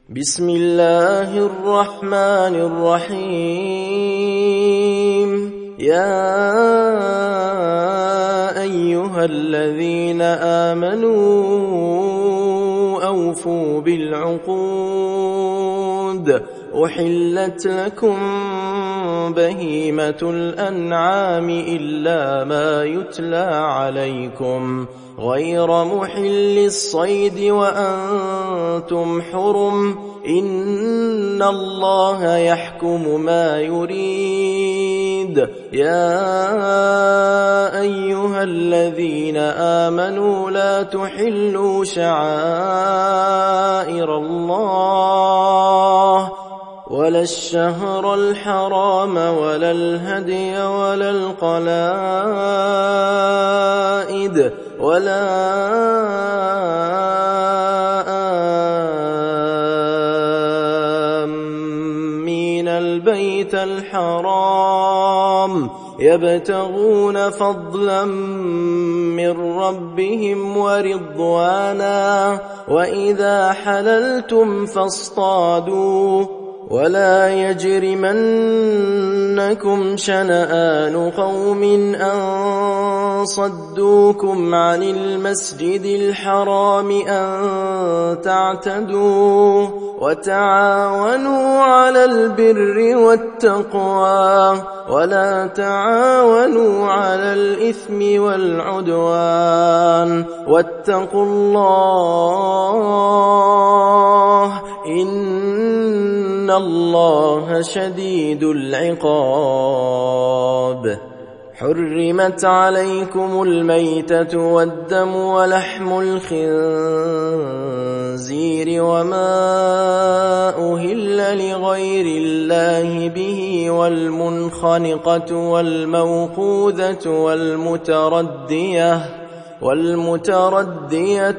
بسم الله الرحمن الرحيم يا أيها الذين آمنوا أوفوا بالعقود أحلت لكم بهيمة الأنعام إلا ما يتلى عليكم غير محل الصيد وأنتم حرم إن الله يحكم ما يريد يا أيها الذين آمنوا لا تحلوا شعائر الله ولا الشهر الحرام ولا الهدي ولا القلائد ولا آمين البيت الحرام يبتغون فضلا من ربهم ورضوانا وإذا حللتم فاصطادوا ولا يجرمنكم شنآن قوم أن صدوكم عن المسجد الحرام أن تعتدوا وتعاونوا على البر والتقوى ولا تعاونوا على الإثم والعدوان واتقوا الله إن الله شديد العقاب حرمت عليكم الميتة والدم ولحم الخنزير وما أهل لغير الله به والمنخنقة والموقوذة والمتردية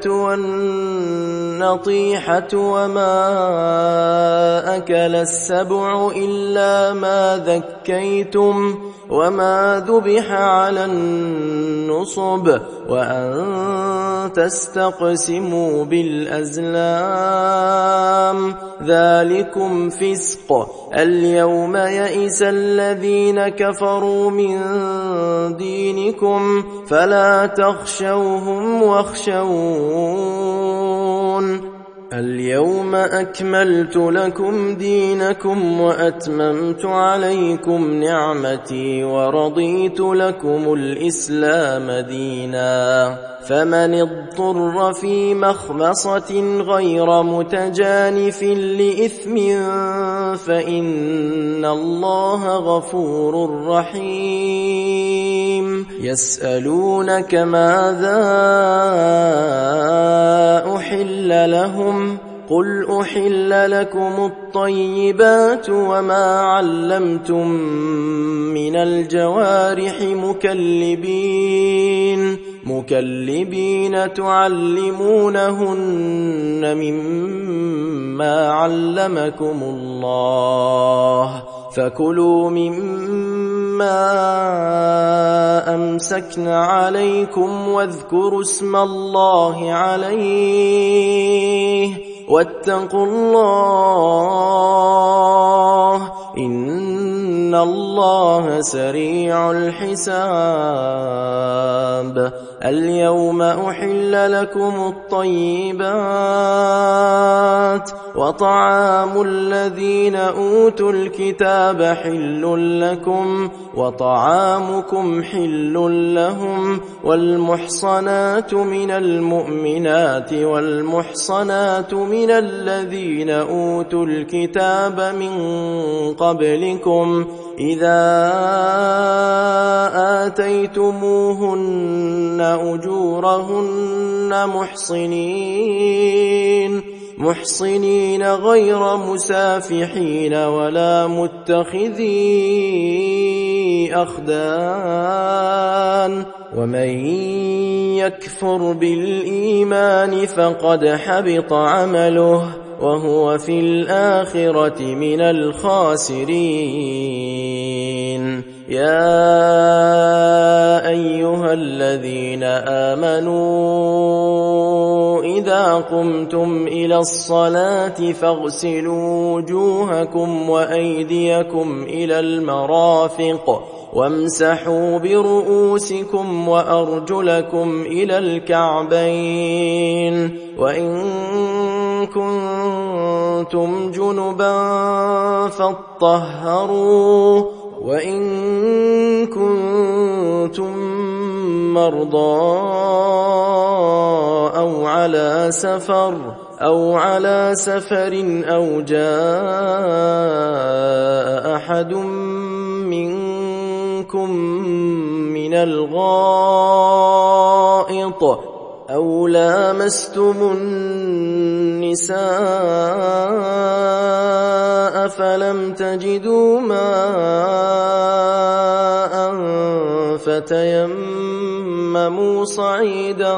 والنطيحة وما أكل السبع إلا ما ذكيتم وما ذبح على النصب وأن تستقسموا بالأزلام ذلكم فسق اليوم يئس الذين كفروا من دينكم فلا تخشوهم واخشون اليوم أكملت لكم دينكم وأتممت عليكم نعمتي ورضيت لكم الإسلام دينا فمن اضطر في مخمصة غير متجانف لإثم فإن الله غفور رحيم يسألونك ماذا أحل لهم قل أحل لكم الطيبات وما علمتم من الجوارح مكلبين تعلمونهن مما علمكم الله فكلوا مما أمسكن عليكم واذكروا اسم الله عليه واتقوا الله إن الله سريع الحساب اليوم أحل لكم الطيبات وطعام الذين أوتوا الكتاب حل لكم وطعامكم حل لهم والمحصنات من المؤمنات والمحصنات من الذين أوتوا الكتاب من قبلكم إذا آتيتموهن أجورهن محصنين غير مسافحين ولا متخذي أخدان ومن يكفر بالإيمان فقد حبط عمله وهو في الآخرة من الخاسرين يا أيها الذين آمنوا إذا قمتم إلى الصلاة فاغسلوا وجوهكم وأيديكم إلى المرافق وامسحوا برؤوسكم وأرجلكم إلى الكعبين وإن كنتم جنبا فاطهروا وإن كنتم مرضى أو على سفر أو جاء أحد منكم من الغائط أو لامستم النساء فلم تجدوا ماء فتيمموا صعيدا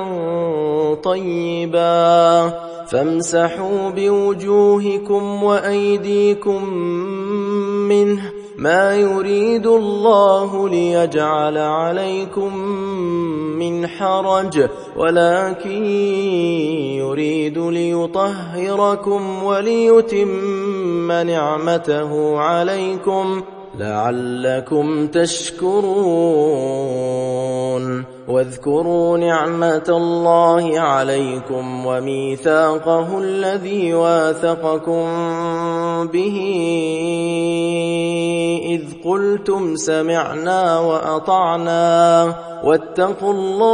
طيبا فامسحوا بوجوهكم وأيديكم منه ما يريد الله ليجعل عليكم من حرج ولكن يريد ليطهركم وليتم نعمته عليكم لعلكم تشكرون واذكروا نعمة الله عليكم وميثاقه الذي واثقكم به إذ قلتم سمعنا وأطعنا واتقوا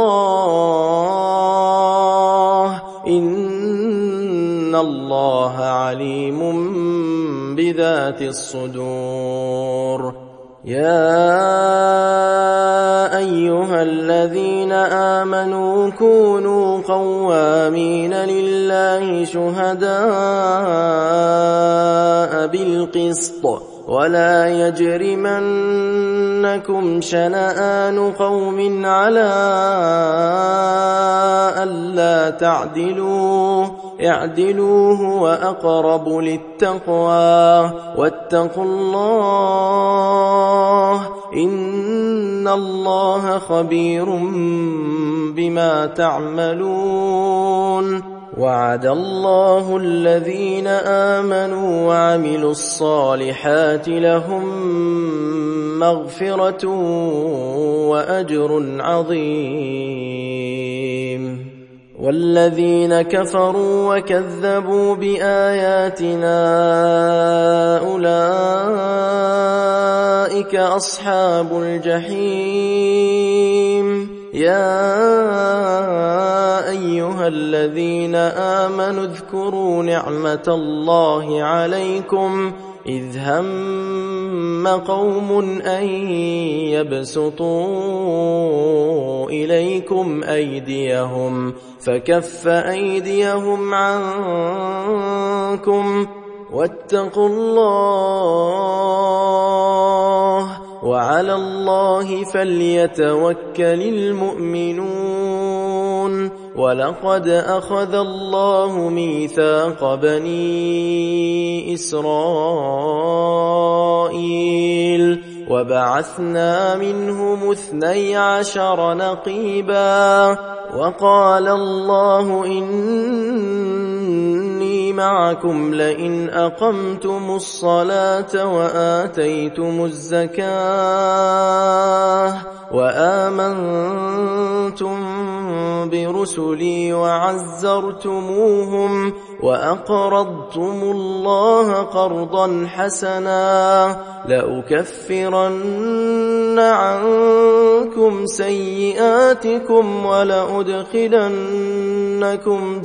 الله إن الله عليم بذات الصدور يا أيها الذين آمنوا كونوا قوامين لله شهداء بالقسط ولا يجرمنكم شنآن قوم على ألا تعدلوا اعدلوا هو أقرب للتقوى واتقوا الله إن الله خبير بما تعملون وعد الله الذين آمنوا وعملوا الصالحات لهم مغفرة وأجر عظيم والذين كفروا وكذبوا بآياتنا أولئك أصحاب الجحيم يا أيها الذين آمنوا اذكروا نعمة الله عليكم إذ هم قوم أن يبسطوا إليكم أيديهم فكف أيديهم عنكم واتقوا الله وعلى الله فليتوكل المؤمنون ولقد أخذ الله ميثاق بني إسرائيل وبعثنا منهم 12 نقيبا وقال الله إني معكم لئن أقمتم الصلاة وآتيتم الزكاة وآمنتم برسلي وعزرتموهم وأقرضتم الله قرضا حسنا لأكفرن عنكم سيئاتكم ولأدخلنكم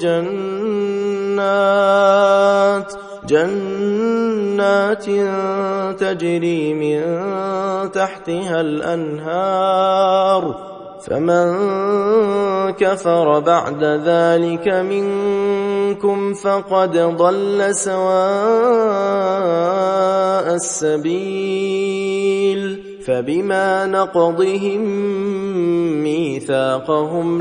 جنات تجري من تحتها الأنهار فمن كفر بعد ذلك منكم فقد ضل سواء السبيل فبما نقضهم ميثاقهم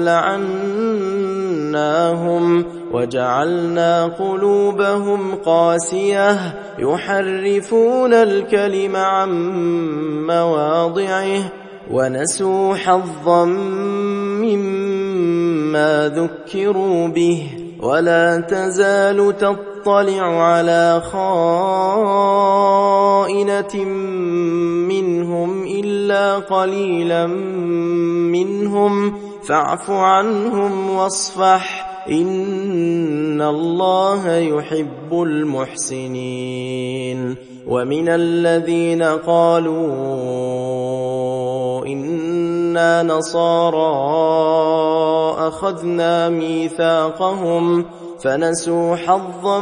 لعناهم وجعلنا قلوبهم قاسية يحرفون الكلم عن مواضعه ونسوا حظا مما ذكروا به ولا تزال تطلع على خائنة منهم إلا قليلا منهم فاعف عنهم واصفح إن الله يحب المحسنين. ومن الذين قالوا إنا نصارى أخذنا ميثاقهم فنسوا حظا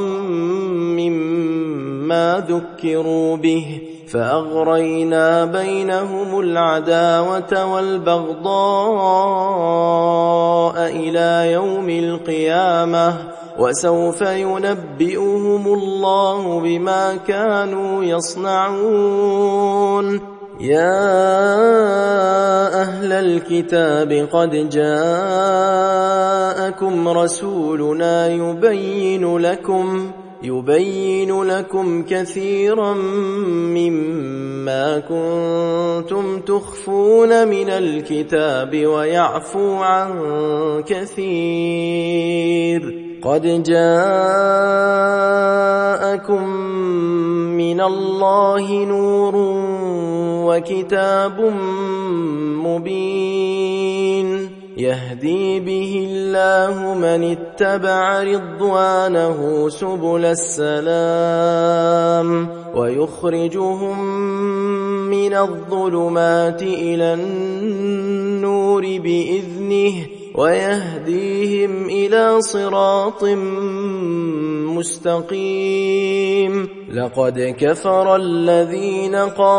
مما ذكروا به فأغرينا بينهم العداوة والبغضاء إلى يوم القيامة وسوف ينبئهم الله بما كانوا يصنعون. يا أهل الكتاب قد جاءكم رسولنا يبين لكم كثيرا مما كنتم تخفون من الكتاب ويعفو عن كثير. قد جاءكم من الله نور وكتاب مبين يهدي به الله من اتبع رضوانه سبل السلام ويخرجهم من الظلمات إلى النور بإذنه ويهديهم إلى صراط مستقيم. لقد كفر الذين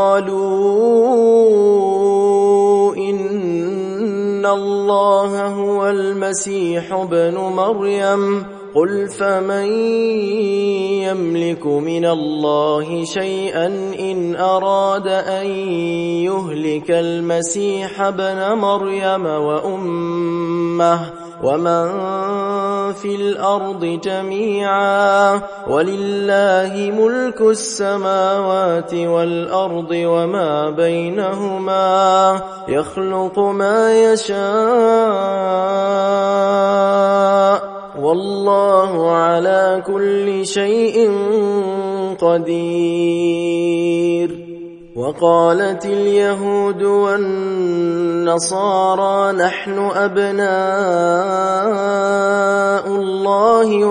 قالوا إن الله هو المسيح ابن مريم قل فمن يملك من الله شيئا إن أراد أن يهلك المسيح ابن مريم وأمه ومن في الأرض جميعا ولله ملك السماوات والأرض وما بينهما يخلق ما يشاء والله على كل شيء قدير. وقالت اليهود والنصارى نحن أبناء الله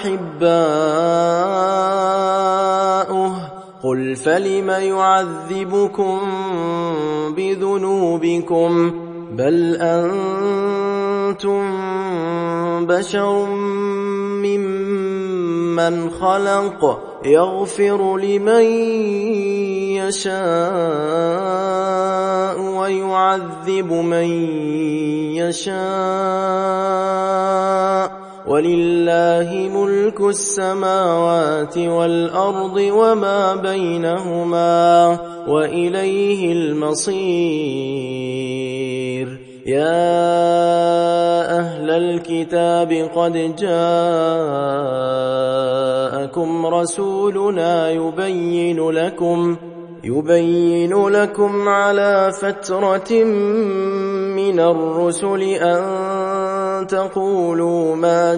وأحباؤه قل فلم يعذبكم بذنوبكم بل أنتم بشر ممن خلق يغفر لمن يشاء ويعذب من يشاء ولله ملك السماوات والأرض وما بينهما وإليه المصير. يا أهل الكتاب قد جاءكم رسولنا يبين لكم على فترة من الرسل أن تقولوا ما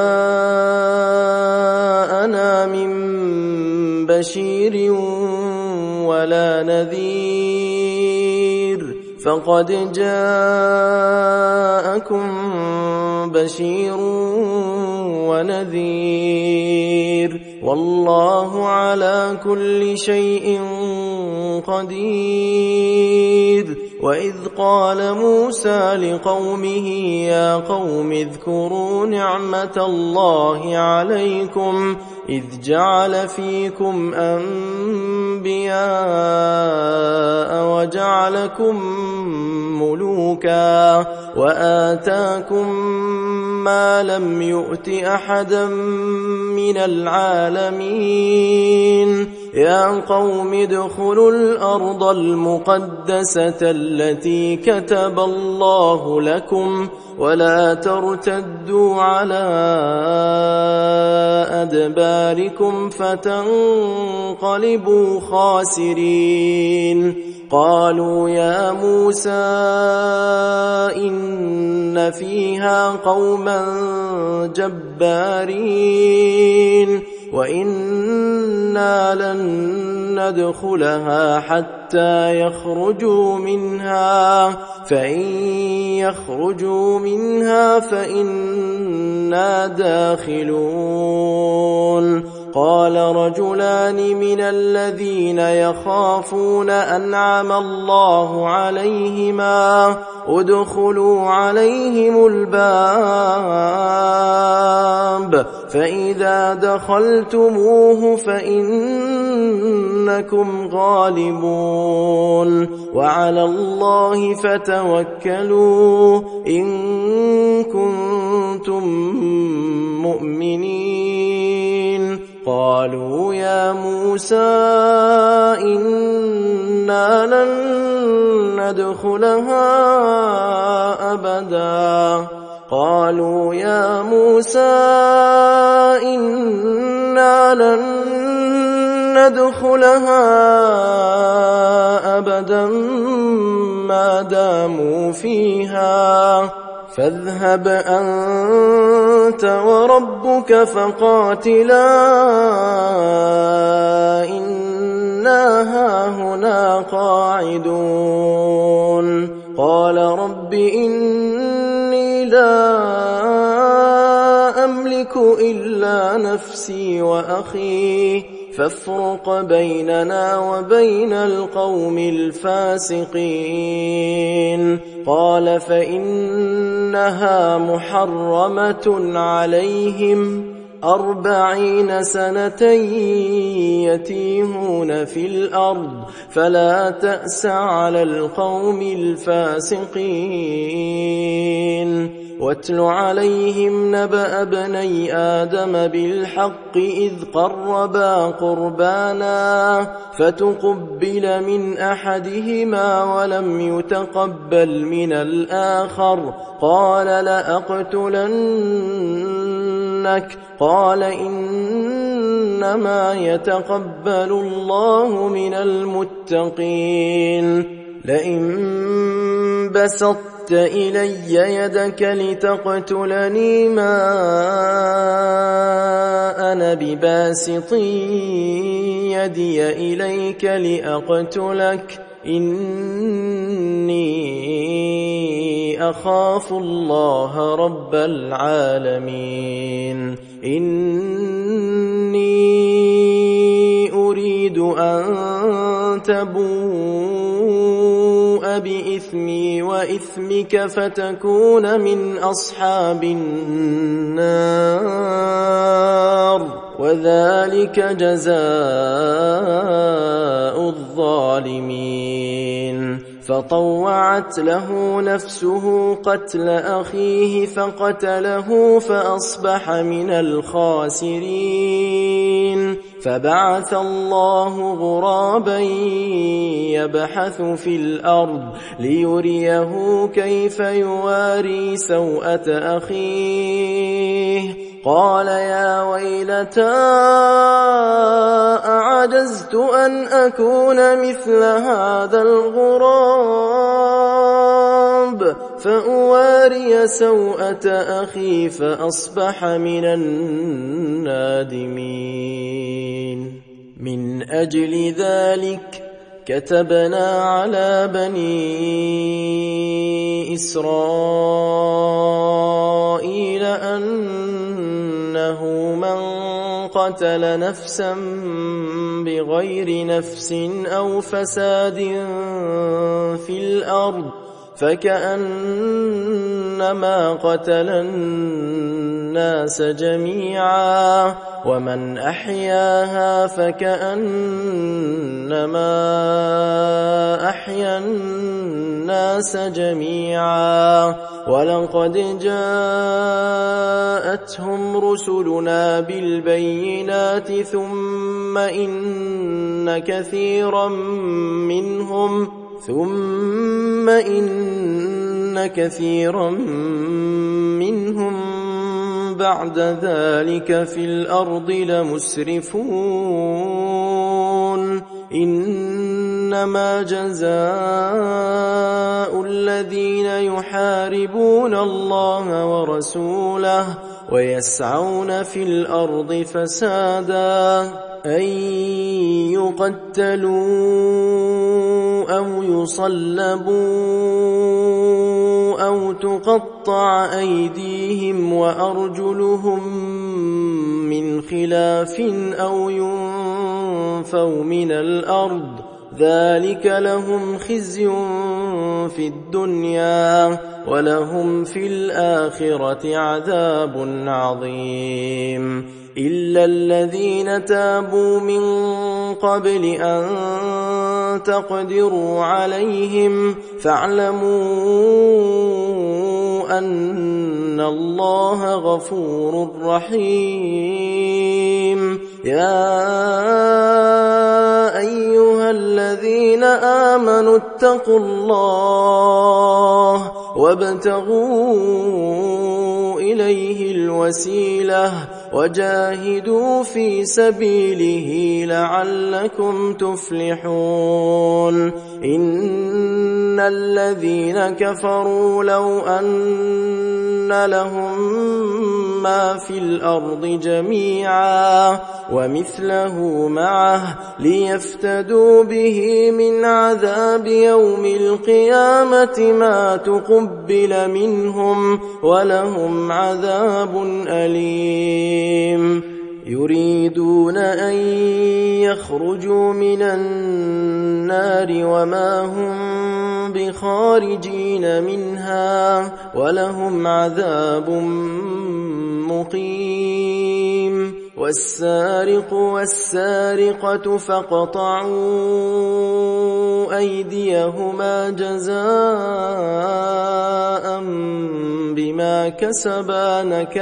جاءنا من بشير ولا نذير فقد جاءكم بشير ونذير والله على كل شيء قدير. وإذ قال موسى لقومه يا قوم اذكروا نعمة الله عليكم إذ جعل فيكم أنبياء وجعلكم ملوكا وآتاكم ما لم يؤت أحدا من العالمين يا قوم ادخلوا الأرض المقدسة التي كتب الله لكم ولا ترتدوا على أدباركم فتنقلبوا خاسرين. قالوا يا موسى إن فيها قوما جبارين وإنا لن ندخلها حتى يخرجوا منها فإن يخرجوا منها فإنا داخلون. قال رجلان من الذين يخافون أنعم الله عليهما ادخلوا عليهم الباب فإذا دخلتموه فإنكم غالبون وعلى الله فتوكلوا إن كنتم مؤمنين. قالوا يا موسى إنا لن ندخلها أبدا. قالوا يا موسى إنا لن ندخلها أبدا ما داموا فيها فاذهب أنت وربك فقاتلا إنا هاهنا قاعدون. قال رب إني لا أملك إلا نفسي وأخي فافرق بيننا وبين القوم الفاسقين. قال فإنها محرمة عليهم 40 سنة يتيهون في الأرض فلا تأس على القوم الفاسقين. واتل عليهم نبأ ابني آدم بالحق إذ قربا قربانا فتقبل من أحدهما ولم يتقبل من الآخر قال لأقتلنك. قال إنما يتقبل الله من المتقين. لئن بسطت إلي يدك لتقتلني ما أنا بباسط يدي إليك لأقتلك إني أخاف الله رب العالمين. إني أريد أن تبوء بإثمي وإثمك فتكون من أصحاب النار وذلك جزاء الظالمين. فطوعت له نفسه قتل أخيه فقتله فأصبح من الخاسرين. فبعث الله غرابا يبحث في الأرض ليريه كيف يواري سوءة أخيه. قال يا ويلتى أعجزت أن أكون مثل هذا الغراب فأواري سوءة أخي فأصبح من النادمين. من أجل ذلك كتبنا على بني إسرائيل أنه من قتل نفسا بغير نفس أو فساد في الأرض فكأنما قتل الناس جميعا ومن أحياها فكأنما أحيا الناس جميعا. ولقد جاءتهم رسلنا بالبينات ثم إن كثيرا منهم بعد ذلك في الأرض لمسرفون إنما جزاء الذين يحاربون الله ورسوله ويسعون في الأرض فسادا أن يقتلوا أو يصلبوا أو تقطع أيديهم وأرجلهم من خلاف أو ينفوا من الأرض ذلك لهم خزي في الدنيا ولهم في الآخرة عذاب عظيم إلا الذين تابوا من قبل أن تقدروا عليهم فاعلموا أن الله غفور رحيم يا أيها الذين آمنوا اتقوا الله وابتغوا إليه الوسيلة وجاهدوا في سبيله لعلكم تفلحون إن الذين كفروا لو أن لهم ما في الأرض جميعا ومثله معه ليفتدوا به من عذاب يوم القيامة ما تقبل منهم ولهم عذاب أليم يريدون أن يخرجوا من النار وما هم بخارجين منها ولهم عذاب مقيم والسارق والسارقة فاقطعوا أيديهما جزاء بما كسبا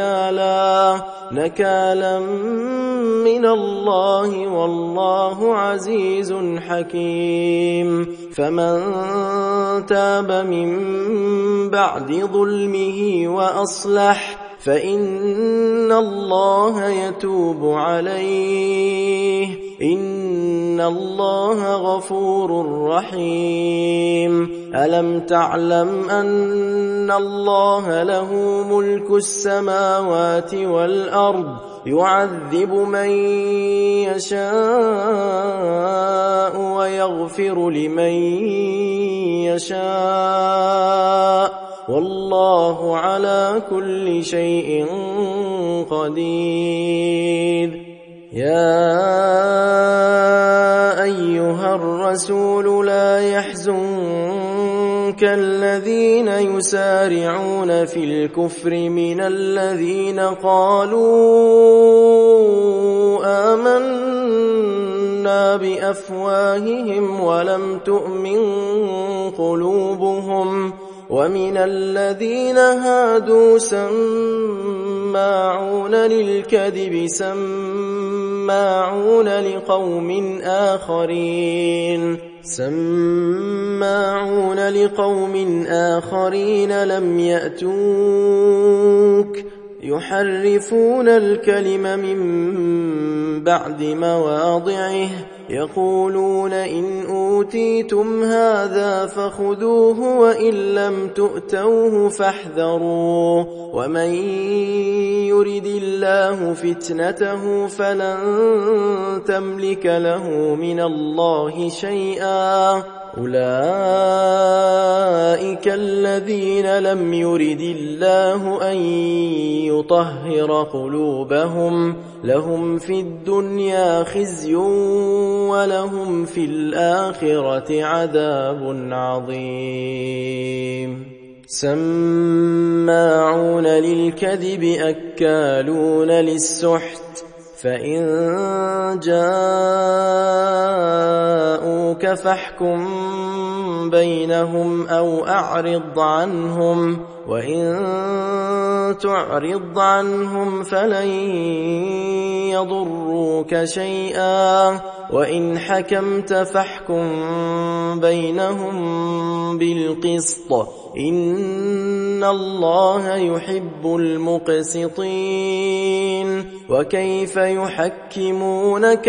نكالا من الله والله عزيز حكيم فمن تاب من بعد ظلمه وأصلح فإن الله يتوب عليه إن الله غفور رحيم ألم تعلم أن الله له ملك السماوات والأرض يعذب من يشاء ويغفر لمن يشاء والله على كل شيء قدير يا أيها الرسول لا يحزنك الذين يسارعون في الكفر من الذين قالوا آمنا بأفواههم ولم تؤمن قلوبهم ومن الذين هادوا سماعون للكذب سماعون لقوم آخرين لم يأتوك يحرفون الكلم من بعد مواضعه يقولون إن أوتيتم هذا فخذوه وإن لم تؤتوه فاحذروا ومن يرد الله فتنته فلن تملك له من الله شيئا أولئك الذين لم يرد الله أن يطهر قلوبهم لهم في الدنيا خزي ولهم في الآخرة عذاب عظيم سماعون للكذب أكالون للسحت فإن جاءوك فاحكم بينهم أو أعرض عنهم، وإن تعرض عنهم فلن يضروك شيئا، وإن حكمت فاحكم بينهم بالقسط، إن الله يحب المقسطين. وكيف يحكمونك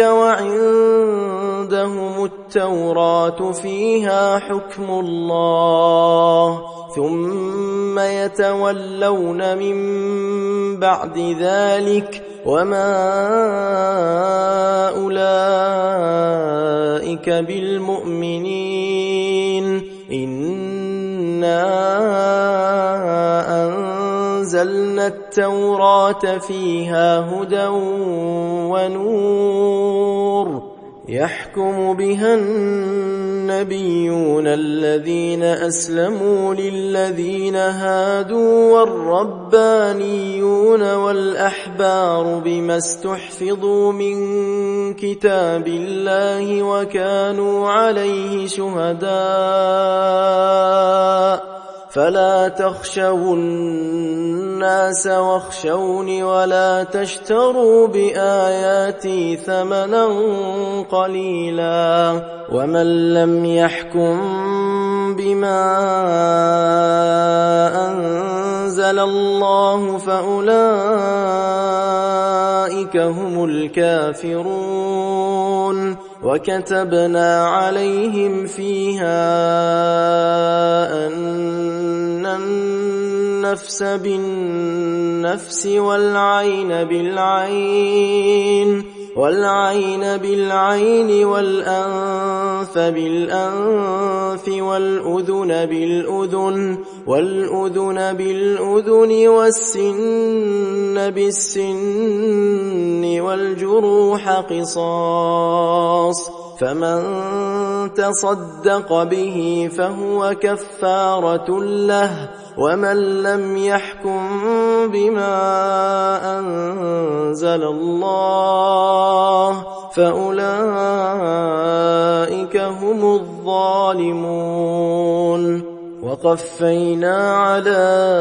وعندهم التوراة فيها حكم الله، ثم يتولون من بعد ذلك، وما أولئك بالمؤمنين. إنا أنزلنا التوراة فيها هدى ونور، يحكم بها النبيون الذين أسلموا للذين هادوا والربانيون والأحبار بما استحفظوا من كتاب الله وكانوا عليه شهداء. فلا تخشوا الناس واخشوني ولا تشتروا بآياتي ثمنا قليلا، ومن لم يحكم بما أنزل الله فأولئك هم الكافرون. وكتبنا عليهم فيها أن النفس بالنفس والعين بالعين والأنف بالأنف والأذن بالأذن والسن بالسن والجروح قصاص، فمن تصدق به فهو كفارة له، ومن لم يحكم بما أنزل الله فأولئك هم الظالمون. وقفينا على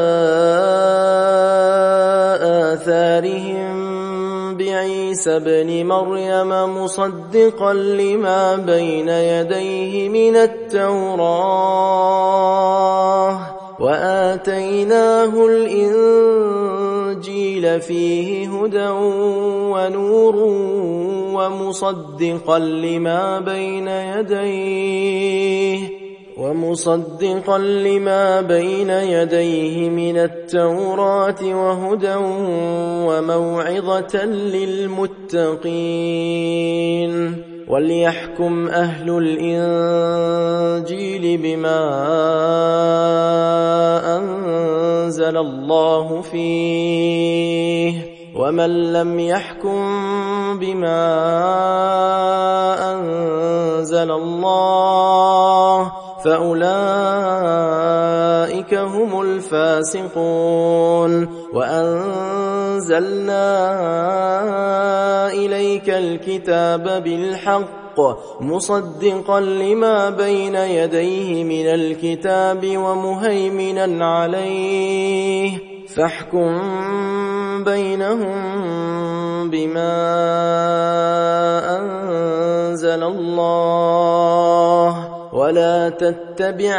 آثارهم بعيسى ابن مريم مصدقا لما بين يديه من التوراة، وآتيناه الإنجيل فيه هدى ونور ومصدقا لما بين يديه من التوراة وهدى وموعظة للمتقين. وليحكم أهل الإنجيل بما أنزل الله فيه، ومن لم يحكم بما أنزل الله فأولئك هم الفاسقون. وأنزلنا إليك الكتاب بالحق مصدقا لما بين يديه من الكتاب ومهيمنا عليه، فاحكم بينهم بما أنزل الله، ولا تتبع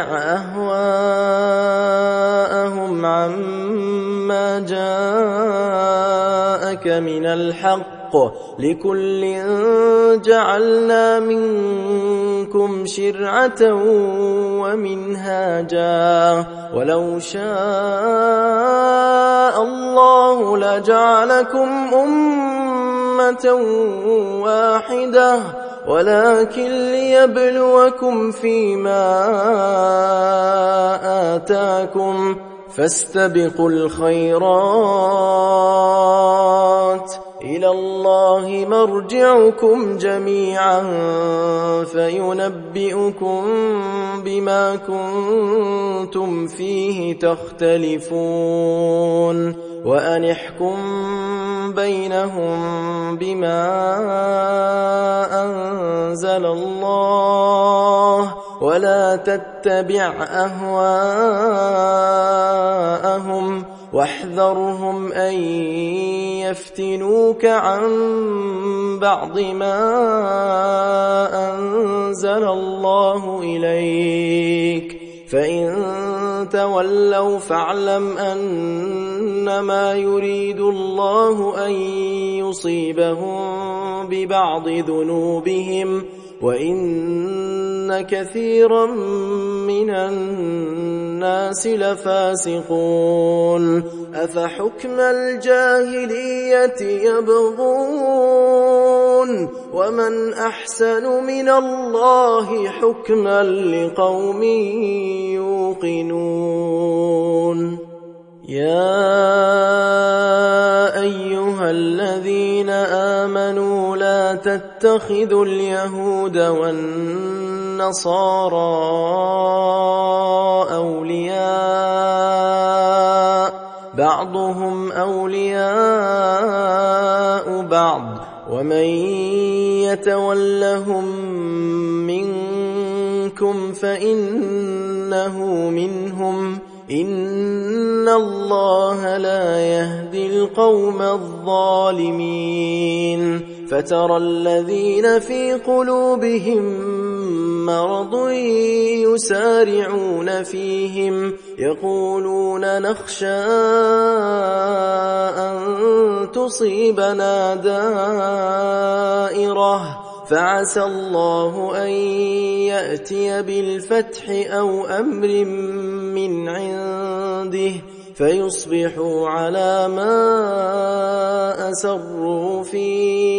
أهواءهم عما جاءك من الحق، لكل جعلنا منكم شرعة ومنهاجا، ولو شاء الله لجعلكم أمة واحدة، ولكن ليبلوكم فيما آتاكم، فاستبقوا الخيرات، إلى الله مرجعكم جميعا فينبئكم بما كنتم فيه تختلفون. وأن احكم بينهم بما أنزل الله، ولا تتبع أهواءهم واحذرهم أن يفتنوك عن بعض ما أنزل الله إليك فإن تولوا فاعلم أنما يريد الله أن يصيبهم ببعض ذنوبهم وإن كثيرا من الناس لفاسقون أفحكم الجاهلية يبغون ومن أحسن من الله حكما لقوم يوقنون يا أيها الذين آمنوا لا تتخذوا اليهود والنصارى أولياء بعضهم أولياء بعض ومن يتولهم منكم فإنه منهم إن الله لا يهدي القوم الظالمين فترى الذين في قلوبهم مرض يسارعون فيهم يقولون نخشى أن تصيبنا دائرة فعسى الله أن يأتي بالفتح أو أمر من عنده فيصبحوا على ما أسروا في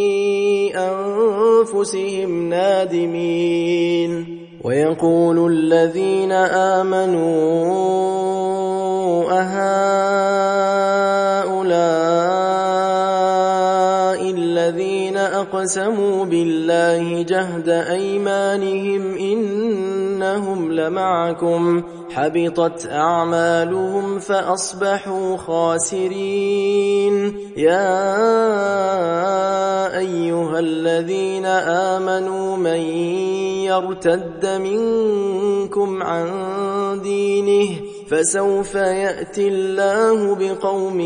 أنفسهم نادمين ويقول الذين آمنوا أهؤلاء الذين أقسموا بالله جهد أيمانهم إنهم لمعكم حبطت أعمالهم فأصبحوا خاسرين يا أيها الذين آمنوا من يرتد منكم عن دينه فسوف يأتي الله بقوم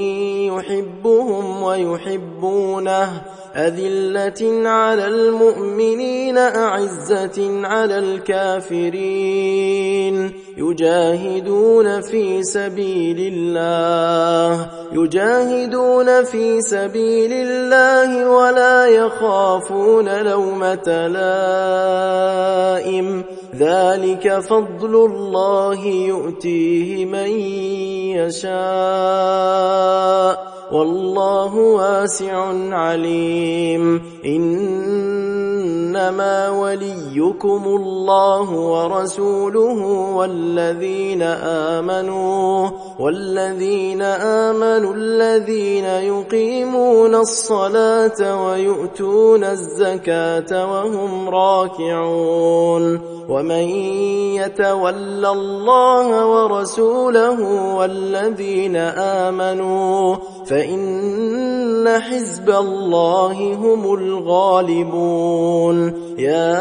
يحبهم ويحبونه أذلة على المؤمنين أعزة على الكافرين يجاهدون في سبيل الله ولا يخافون لومة لائم ذلك فضل الله يؤتيه من يشاء والله واسع عليم إنما وليكم الله ورسوله والذين آمنوا الذين يقيمون الصلاة ويؤتون الزكاة وهم راكعون ومن يتول الله ورسوله والذين آمنوا فإن حزب الله هم الغالبون يا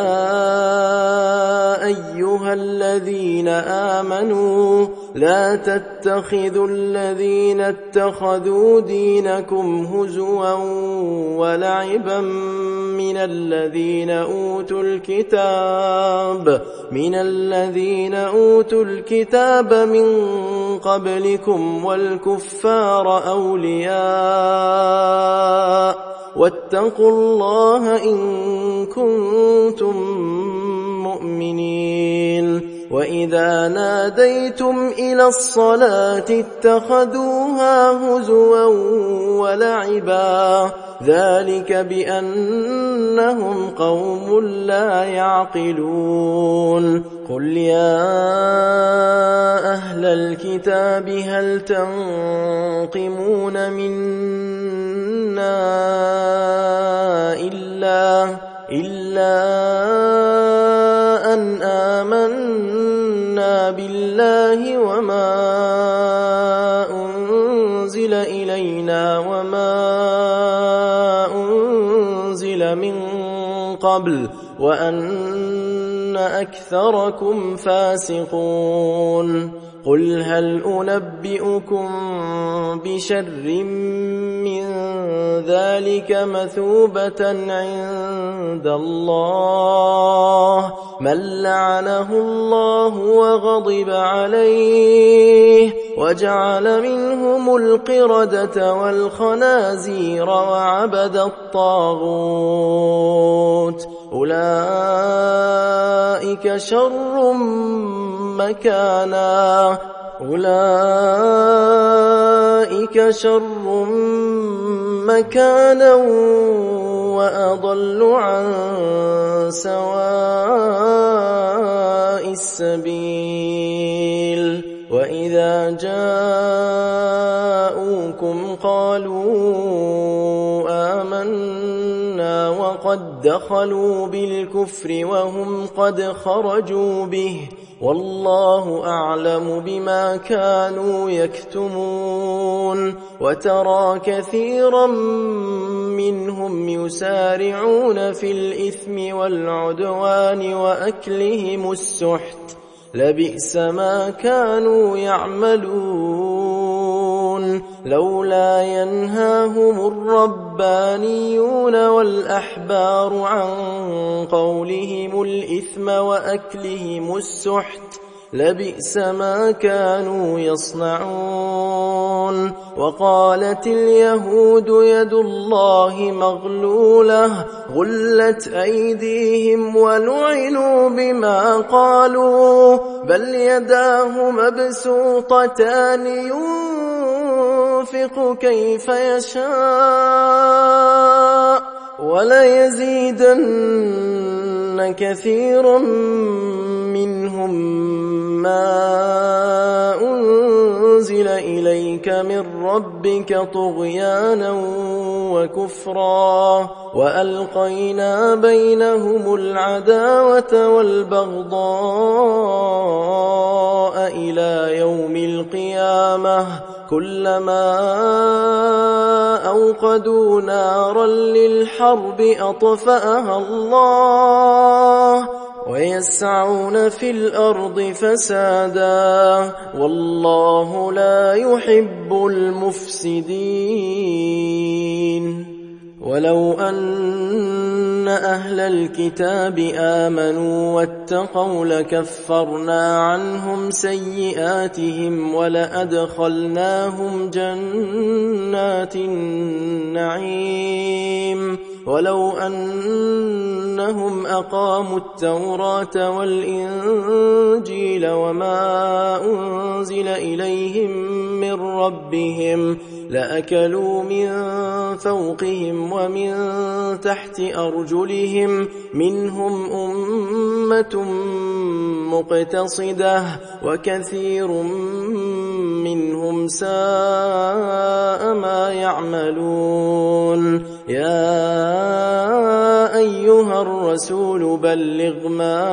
أيها الذين آمنوا لا تتخذوا الذين اتخذوا دينكم هزوا ولعبا من الذين أوتوا الكتاب من قبلكم والكفار أولياء واتقوا الله إن كنتم مؤمنين وإذا ناديتم إلى الصلاة اتخذوها هزوا ولعبا ذلك بأنهم قوم لا يعقلون قل يا أهل الكتاب هل تنقمون منا إلا أن آمنا بالله وما أنزل إلينا وما أنزل من قبل وأن أكثركم فاسقون قل هل أنبئكم بشر من ذلك مثوبة عند الله من لعنه الله وغضب عليه وجعل منهم القردة والخنازير وعبد الطاغوت أولئك شر مكانا وأضل عن سواء السبيل وإذا جاءوكم قالوا آمنا وقد دخلوا بالكفر وهم قد خرجوا به والله أعلم بما كانوا يكتمون وترى كثيرا منهم يسارعون في الإثم والعدوان وأكلهم السحت لبئس ما كانوا يعملون لولا ينهاهم الربانيون والأحبار عن قولهم الإثم وأكلهم السحت لبئس ما كانوا يصنعون وقالت اليهود يد الله مغلولة غلت أيديهم ولعنوا بما قالوا بل يداه مبسوطتان ينفق كيف يشاء وليزيدن كثيرا منهم ما أنزل إليك من ربك طغيانا وكفرا وألقينا بينهم العداوة والبغضاء إلى يوم القيامة كلما أوقدوا نارا للحرب أطفأها الله ويسعون في الأرض فسادا والله لا يحب المفسدين ولو أن أهل الكتاب آمنوا واتقوا لكفرنا عنهم سيئاتهم ولأدخلناهم جنات النعيم ولو أنهم أقاموا التوراة والإنجيل وما أنزل إليهم من ربهم لأكلوا من فوقهم ومن تحت أرجلهم منهم أمة مقتصدة وكثير منهم ساء ما يعملون يا أيها الرسول بلغ ما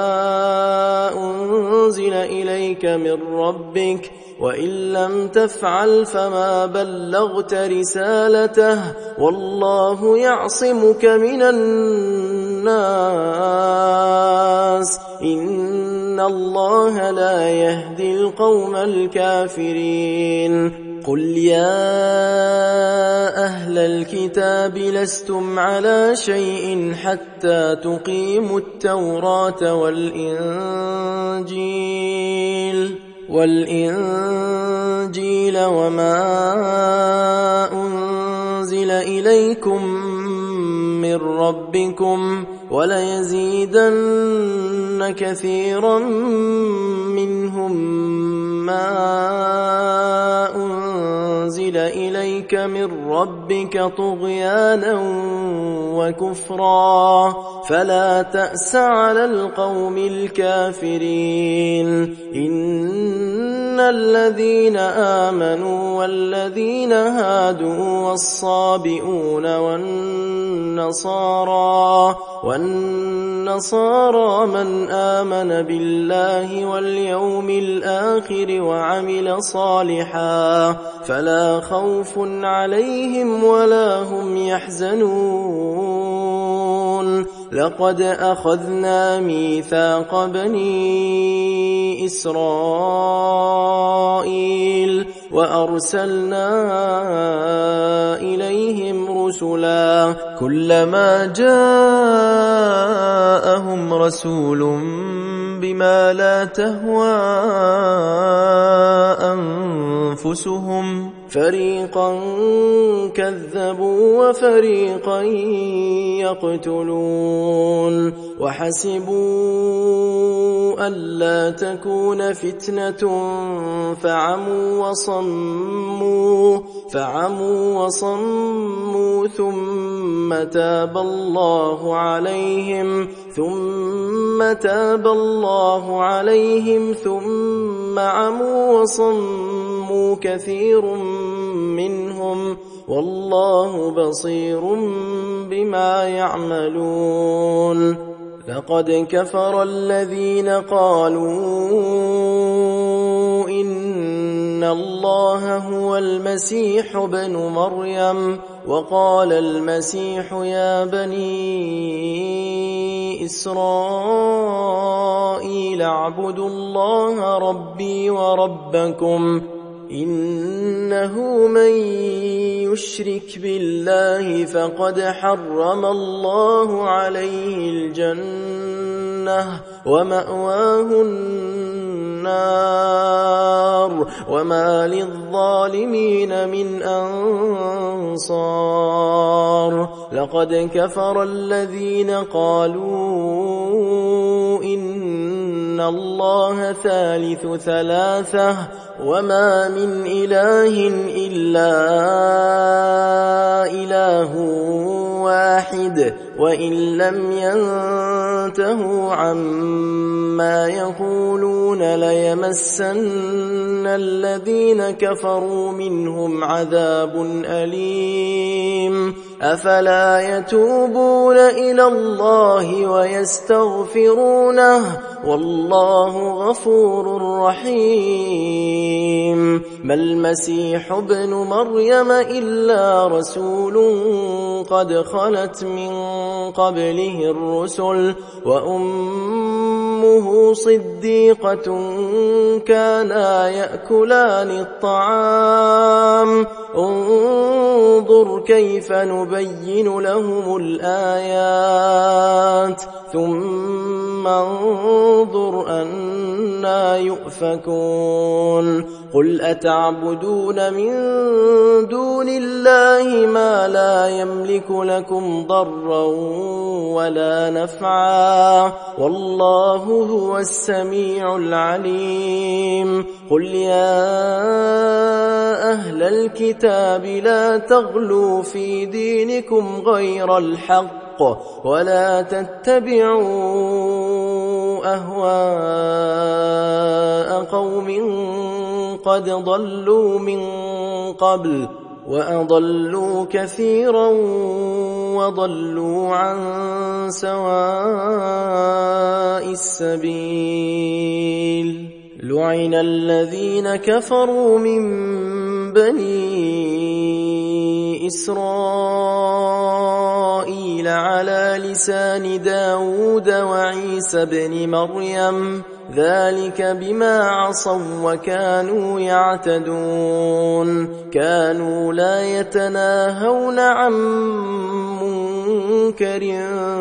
أنزل إليك من ربك وإن لم تفعل فما بلغت رسالته والله يعصمك من الناس إن الله لا يهدي القوم الكافرين قل يا أهل الكتاب لستم على شيء حتى تقيموا التوراة والإنجيل وما أنزل إليكم من ربكم وليزيدن كثيرا منهم ما أنزل إليك من ربك طغيانا وكفرا فلا تأس على القوم الكافرين إن الذين آمنوا والذين هادوا والصابئون والنصارى من آمن بالله واليوم الآخر وعمل صالحا فلا خوف عليهم ولا هم يحزنون لقد أخذنا ميثاق بني إسرائيل وأرسلنا إليهم رسلا كلما جاءهم رسول بما لا تهوى أنفسهم فريقا كذبوا وفريقا يقتلون وحسبوا ألا تكون فتنة فعموا وصموا ثم تاب الله عليهم ثم عموا وصموا كثير منهم والله بصير بما يعملون لقد كفر الذين قالوا إن الله هو المسيح ابن مريم وقال المسيح يا بني إسرائيل اعبدوا الله ربي وربكم إنه من يشرك بالله فقد حرم الله عليه الجنة ومأواه النار وما للظالمين من أنصار لقد كفر الذين قالوا إن الله ثالث ثلاثة وما من إله إلا إله واحد وإن لم ينتهوا عما يقولون ليمسن الذين كفروا منهم عذاب أليم أفلا يتوبون إلى الله ويستغفرونه والله غفور رحيم ما المسيح ابن مريم إلا رسول قد خلت من قبله الرسل وأمه صديقة كانا يأكلان الطعام انظر كيف نبين لهم الآيات ثم انظر أنا يؤفكون قل أتعبدون من دون الله ما لا يملك لكم ضرا ولا نفعا والله هو السميع العليم قل يا أهل الكتاب لا تغلوا في دينكم غير الحق ولا تتبعوا أهواء قوم قد ضلوا من قبل وأضلوا كثيرا وضلوا عن سواء السبيل لعن الذين كفروا من بني إسرائيل على لسان داود وعيسى بن مريم ذلك بما عصوا وكانوا يعتدون كانوا لا يتناهون عن منكر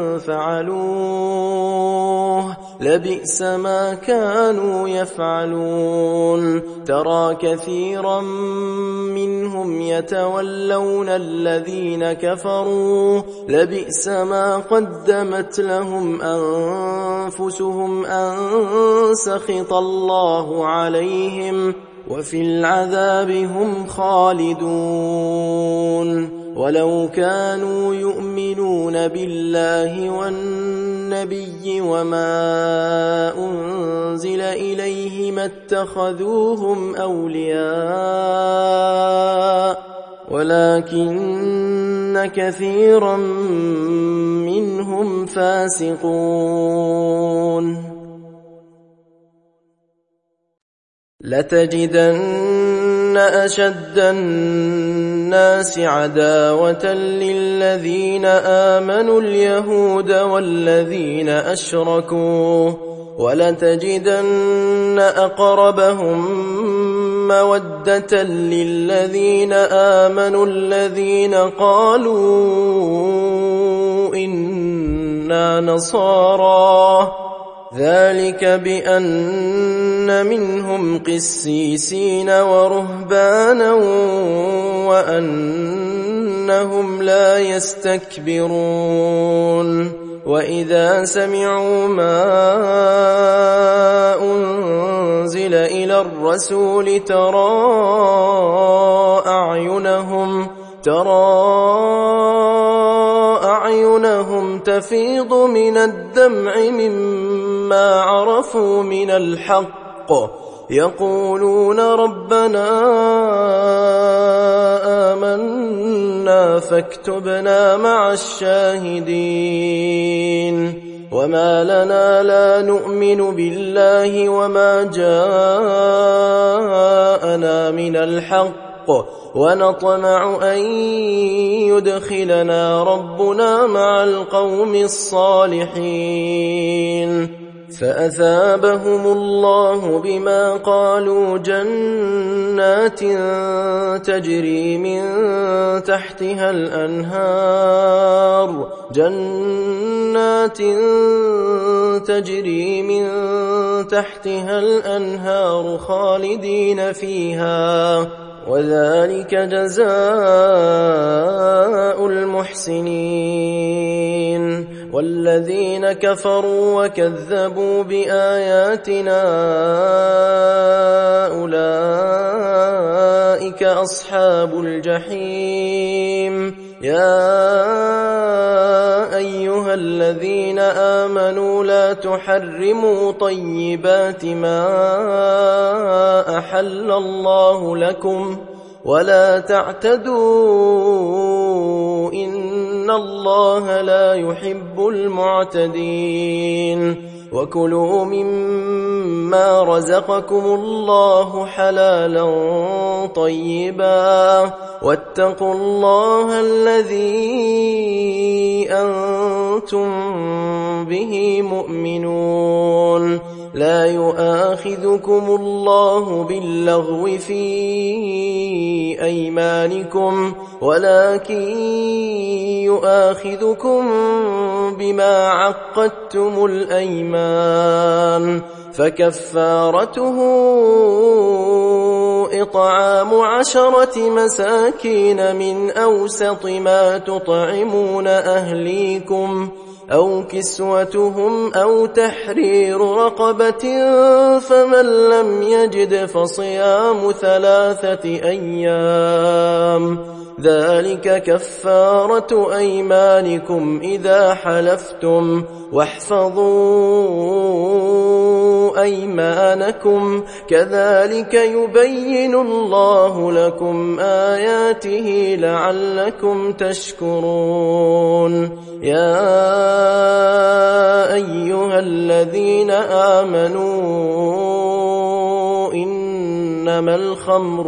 فعلوه لبئس ما كانوا يفعلون ترى كثيرا منهم يتولون الذين كفروا لبئس ما قدمت لهم أنفسهم أن سخط الله عليهم وفي العذاب هم خالدون ولو كانوا يؤمنون بالله والنبي وما أنزل إليه ما اتخذوهم أولياء ولكن كثيرا منهم فاسقون لتجدن أشد الناس عداوة للذين آمنوا اليهود والذين أشركوا ولتجدن أقربهم مودة للذين آمنوا الذين قالوا إنا نصارى ذلك بأن منهم قسيسين ورهبانا وأنهم لا يستكبرون وإذا سمعوا ما أنزل إلى الرسول ترى أعينهم تفيض من الدمع مما عرفوا من الحق يقولون ربنا آمنا فاكتبنا مع الشاهدين وما لنا لا نؤمن بالله وما جاءنا من الحق ونطمع أن يدخلنا ربنا مع القوم الصالحين فأثابهم الله بما قالوا جنات تجري من تحتها الأنهار خالدين فيها وذلك جزاء المحسنين والذين كفروا وكذبوا بآياتنا أولئك أصحاب الجحيم يا أيها الذين آمنوا لا تحرموا طيبات ما أحل الله لكم ولا تعتدوا إن الله لا يحب المعتدين وكلوا مما رزقكم الله حلالا طيبا واتقوا الله الذي أنتم به مؤمنون لا يؤاخذكم الله باللغو في أيمانكم ولكن يؤاخذكم بما عقدتم الأيمان فكفارته إطعام 10 مساكين من أوسط ما تطعمون أهليكم أو كسوتهم أو تحرير رقبة فمن لم يجد فصيام 3 أيام ذلك كفارة أيمانكم إذا حلفتم واحفظوا أيمانكم كذلك يبين الله لكم آياته لعلكم تشكرون يا أيها الذين آمنوا إنما الخمر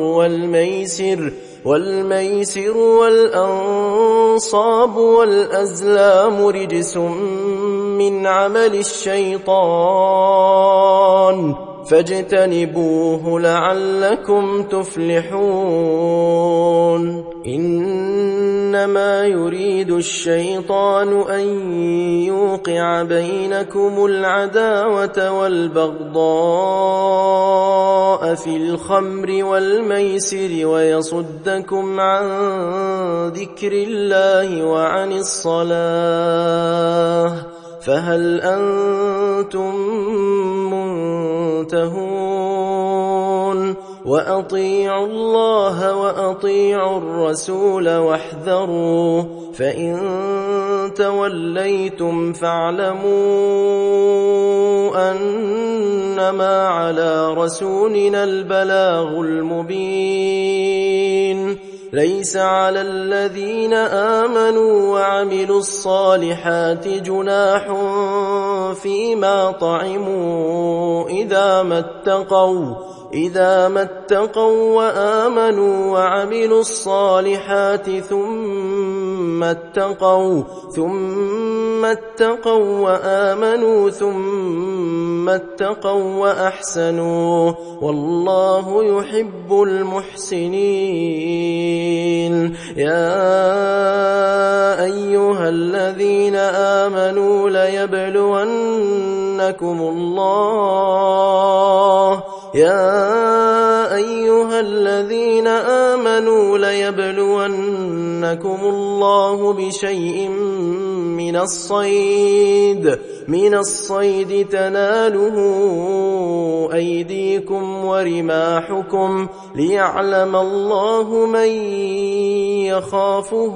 والميسر والأنصاب والأزلام رجس من عمل الشيطان فاجتنبوه لعلكم تفلحون إنما يريد الشيطان أن يوقع بينكم العداوة والبغضاء في الخمر والميسر ويصدكم عن ذكر الله وعن الصلاة فهل أنتم منتهون وأطيعوا الله وأطيعوا الرسول واحذروا فإن توليتم فاعلموا أنما على رسولنا البلاغ المبين ليس على الذين آمنوا وعملوا الصالحات جناح فيما طعموا إذا ما اتقوا وآمنوا وعملوا الصالحات ثم اتقوا وآمنوا ثم اتقوا وأحسنوا والله يحب المحسنين. يا أيها الذين آمنوا ليبلونكم الله بشيء من الصيد تناله أيديكم ورماحكم ليعلم الله من يخافه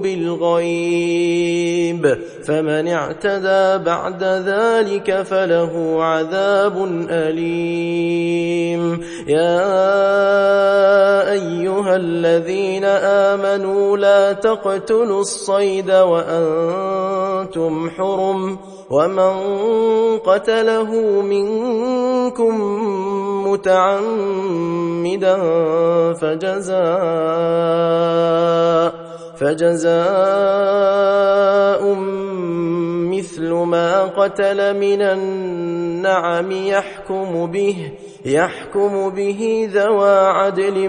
بالغيب فمن اعتدى بعد ذلك فله عذاب أليم. يا أيها الذين آمنوا لا تقتلوا الصيد وأنتم حرم ومن قتله منكم متعمدا فجزاء مثل ما قتل من النعم يحكم به ذوى عدل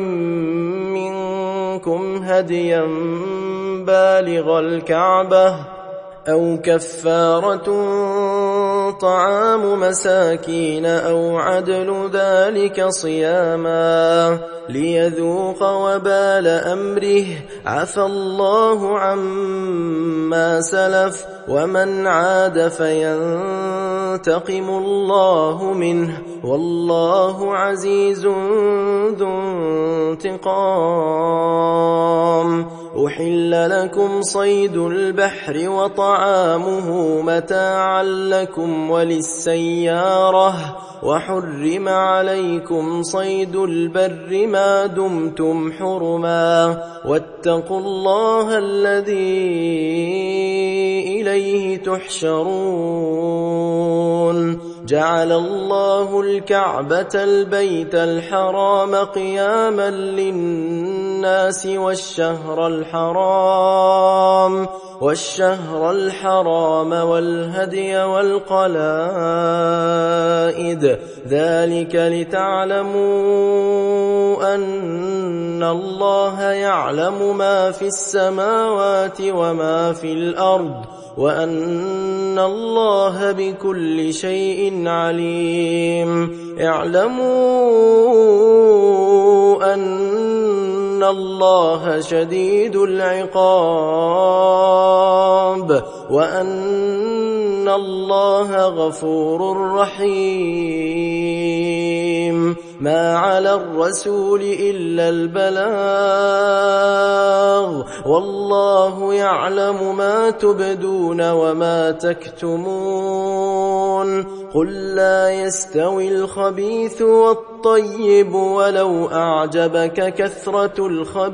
منكم هديا بالغ الكعبة أو كفارة طعام مساكين أو عدل ذلك صياما ليذوق وبال أمره عفى الله عما سلف ومن عاد فينتقم الله منه والله عزيز ذو انتقام. أحل لكم صيد البحر وطعامه متاعا لكم وللسيارة وحرم عليكم صيد البر ما دمتم حرما واتقوا الله الذي إليه تحشرون. جعل الله الكعبة البيت الحرام قياما للناس والشهر الحرام والهدي والقلائد ذلك لتعلموا أن الله يعلم ما في السماوات وما في الأرض وأن الله بكل شيء عليم. اعلموا أن الله شديد العقاب وأن الله غفور رحيم. ما على الرسول إلا البلاغ والله يعلم ما تبدون وما تكتمون. قل لا يستوي الخبيث والطيب ولو أعجبك كثرة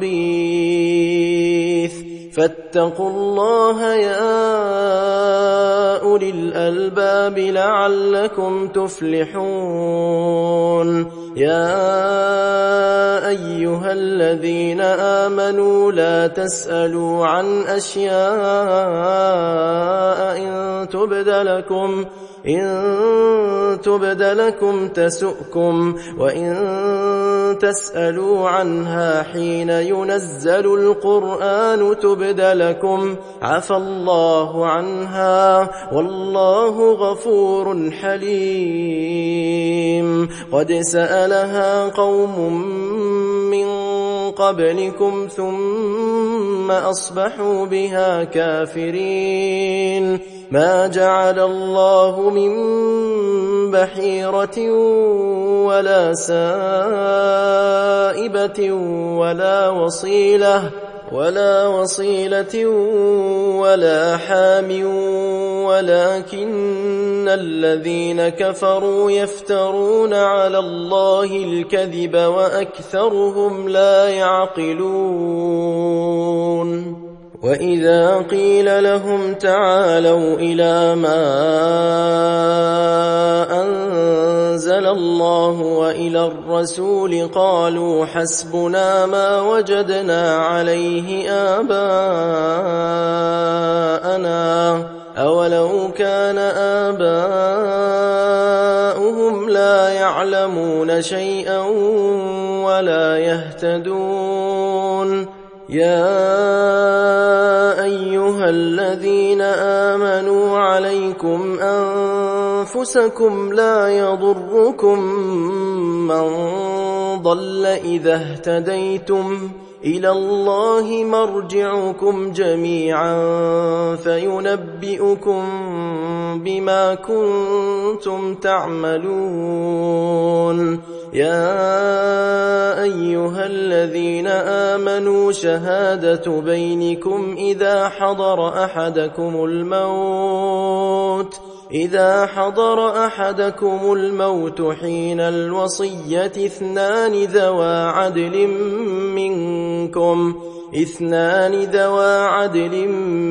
الخبيث فاتقوا الله يا أولي الألباب لعلكم تفلحون. يا أيها الذين آمنوا لا تسألوا عن أشياء إن تبد لكم تسؤكم وإن تسألوا عنها حين ينزل القرآن تبد لكم عفى الله عنها والله غفور حليم. قد سألها قوم من قبلكم ثم أصبحوا بها كافرين. ما جعل الله من بحيرة ولا سائبة ولا وصيلة ولا حام ولكن الذين كفروا يفترون على الله الكذب وأكثرهم لا يعقلون وإذا قيل لهم تعالوا إلى ما أنزل الله وإلى الرسول قالوا حسبنا ما وجدنا عليه آباءنا أولو كان آباؤهم لا يعلمون شيئا ولا يهتدون يا أيها الذين آمنوا عليكم أنفسكم لا يضركم من ضل إذا اهتديتم إلى الله مرجعكم جميعا فينبئكم بما كنتم تعملون يا أيها الذين آمنوا شهادة بينكم إذا حضر أحدكم الموت حين الوصية اثنان ذوا عدل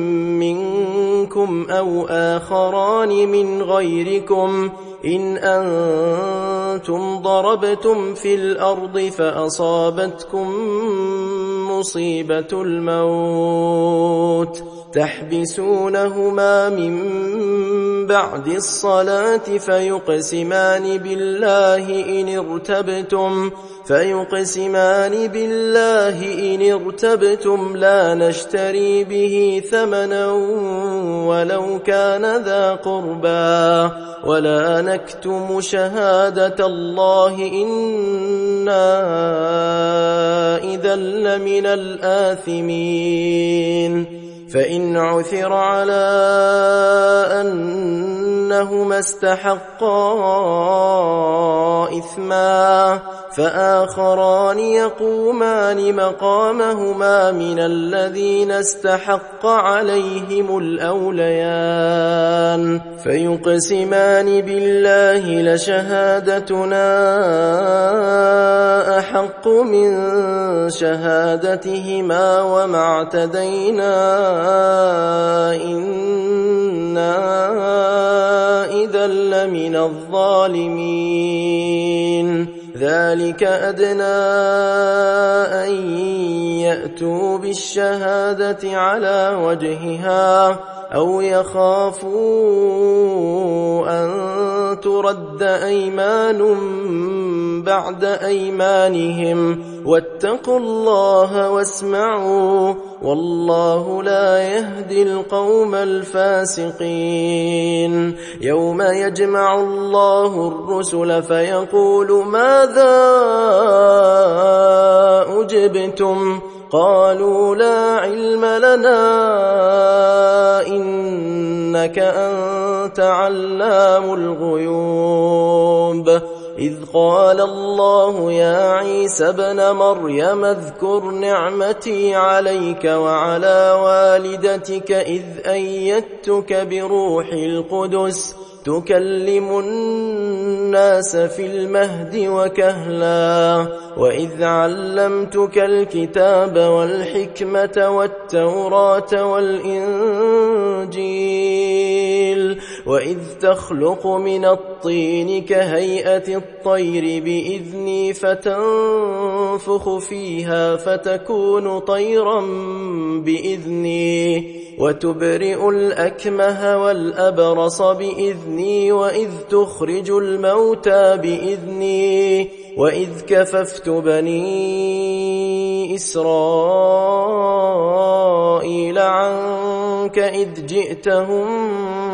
منكم أو آخران من غيركم إن أنتم ضربتم في الأرض فأصابتكم مصيبة الموت تحبسونهما من بعد الصلاة فيقسمان بالله إن ارتبتم لا نشتري به ثمنا ولو كان ذا قربى ولا نكتم شهادة الله إنا إذا لمن الآثمين فإن عثر على أنهما استحقا إثما فآخران يقومان مقامهما من الذين استحق عليهم الأوليان فيقسمان بالله لشهادتنا أحق من شهادتهما وما اعتدينا إنا إذا لمن الظالمين ذلك أدنى أن يأتوا بالشهادة على وجهها أو يخافوا أن ترد أيمان بعد أيمانهم واتقوا الله واسمعوا والله لا يهدي القوم الفاسقين يوم يجمع الله الرسل فيقول ماذا أجبتم قالوا لا علم لنا إنك أنت علام الغيوب إذ قال الله يا عيسى ابن مريم اذكر نعمتي عليك وعلى والدتك إذ أيدتك بروح القدس تكلم الناس في المهد وكهلا وإذ علمتك الكتاب والحكمة والتوراة والإنجيل وإذ تخلق من الطين كهيئة الطير بإذني فتنفخ فيها فتكون طيرا بإذني وتبرئ الأكمه والأبرص بإذني وإذ تخرج الموتى بإذني وإذ كففت بني إسرائيل عنك إذ جئتهم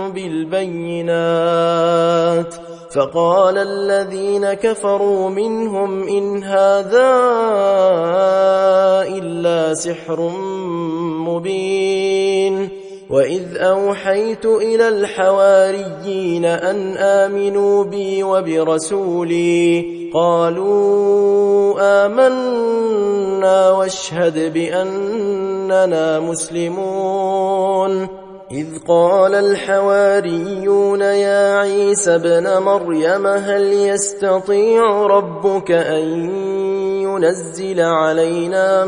بالبينات فقال الذين كفروا منهم إن هذا إلا سحر مبين وإذ أوحيت إلى الحواريين أن آمنوا بي وبرسولي قالوا آمنا واشهد بأننا مسلمون إذ قال الحواريون يا عيسى ابن مريم هل يستطيع ربك أن ينزل علينا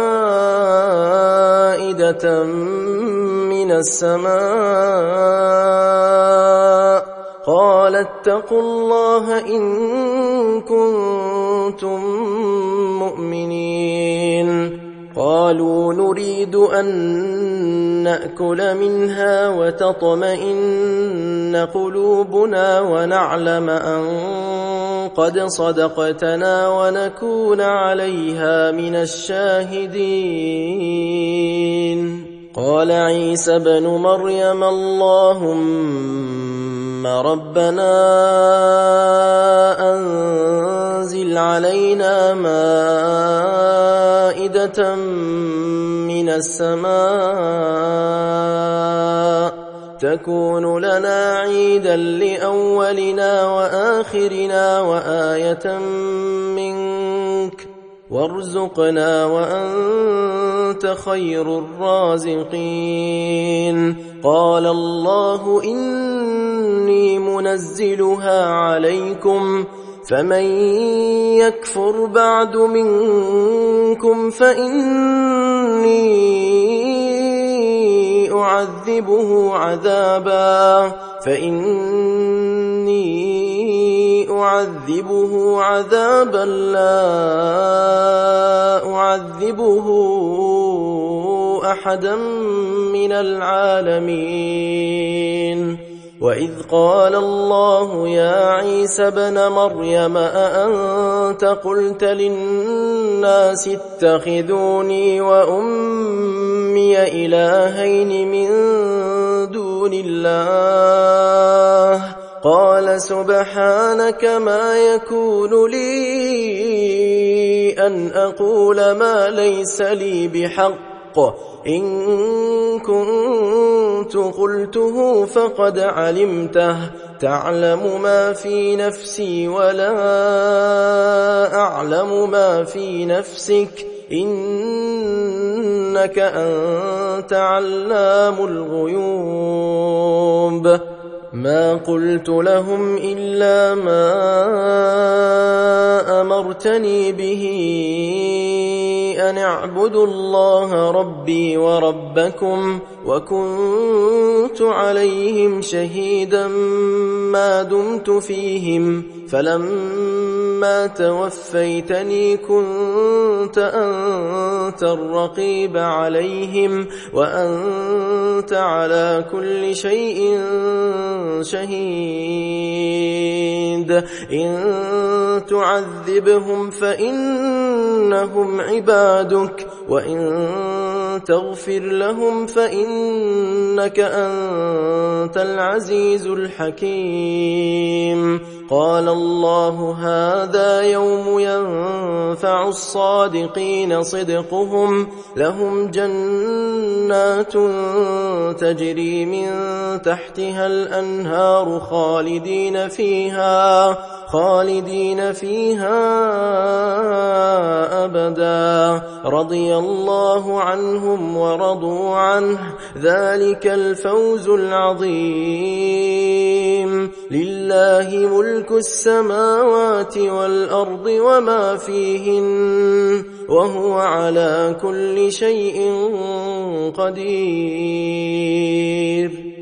مائدة من السماء قال اتقوا الله إن كنتم مؤمنين قالوا نريد أن نأكل منها وتطمئن قلوبنا ونعلم أن قد صدقتنا ونكون عليها من الشاهدين قال عيسى ابن مريم اللهم ربنا أنزل علينا مائدة من السماء تكون لنا عيدا لأولنا وآخرنا وآية منك وارزقنا وأنت خير الرازقين قال الله إني منزلها عليكم فمن يكفر بعد منكم فإني أعذبه عذابا لا أعذبه أحدا من العالمين وإذ قال الله يا عيسى ابن مريم أأنت قلت للناس اتخذوني وأمي إلهين من دون الله قال سبحانك ما يكون لي أن أقول ما ليس لي بحق إن كنت قلته فقد علمته تعلم ما في نفسي ولا أعلم ما في نفسك إنك أنت علام الغيوب ما قلت لهم إلا ما أمرتني به أن اعبدوا الله ربي وربكم وكنت عليهم شهيدا ما دمت فيهم فلما توفيتني كنت أنت الرقيب عليهم وأنت على كل شيء شهيد إن تعذبهم فإنهم عبادك وإن تغفر لهم فإنك أنت العزيز الحكيم قال الله هذا يوم ينفع الصادقين صدقهم لهم جنات تجري من تحتها الأنهار خالدين فيها أبدا رضي الله عنهم ورضوا عنه ذلك الفوز العظيم لله ملك السماوات والأرض وما فيهن وهو على كل شيء قدير